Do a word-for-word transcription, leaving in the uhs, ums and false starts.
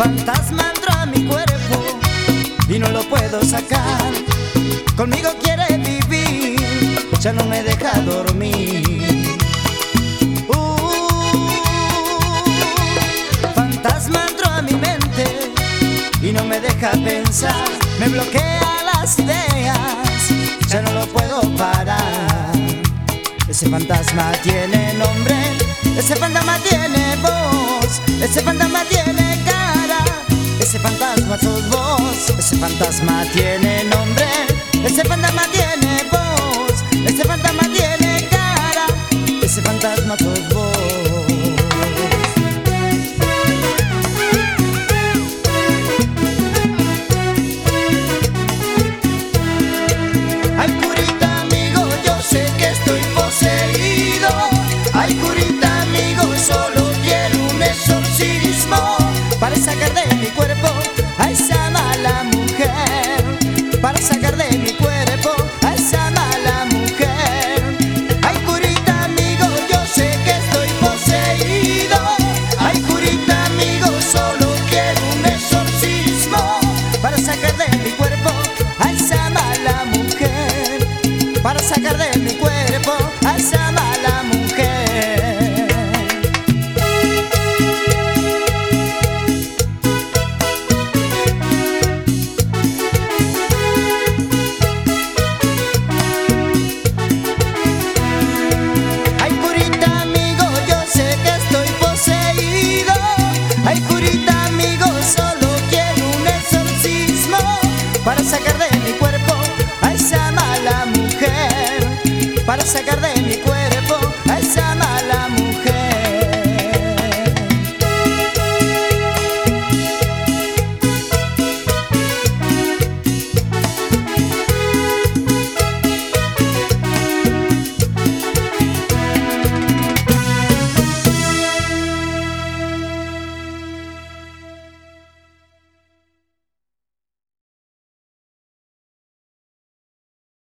fantasma entró a mi cuerpo y no lo puedo sacar. Conmigo quiere vivir, ya no me deja dormir. Uh, fantasma entró a mi mente y no me deja pensar. Me bloquea las ideas, ya no lo puedo parar. Ese fantasma tiene nombre, ese fantasma tiene voz, ese fantasma tiene cara, ese fantasma sos vos. Ese fantasma tiene nombre, ese fantasma tiene voz, ese fantasma tiene cara, ese fantasma sos vos. Ay, curita amigo, yo sé que estoy poseído. Ay, curita amigo, solo quiero un exorcismo para sacar de mi cuerpo a esa mala mujer, para sacar de mi cuerpo a esa mala mujer. Ay, curita amigo, yo sé que estoy poseído. Ay, curita amigo, solo quiero un exorcismo para sacar de mi cuerpo a esa mala mujer, para sacar de mi cuerpo a esa mala mujer. Ay, curita amigo, yo sé que estoy poseído. Ay, curita amigo, solo quiero un exorcismo para sacar de mi cuerpo a esa mala mujer, para sacar de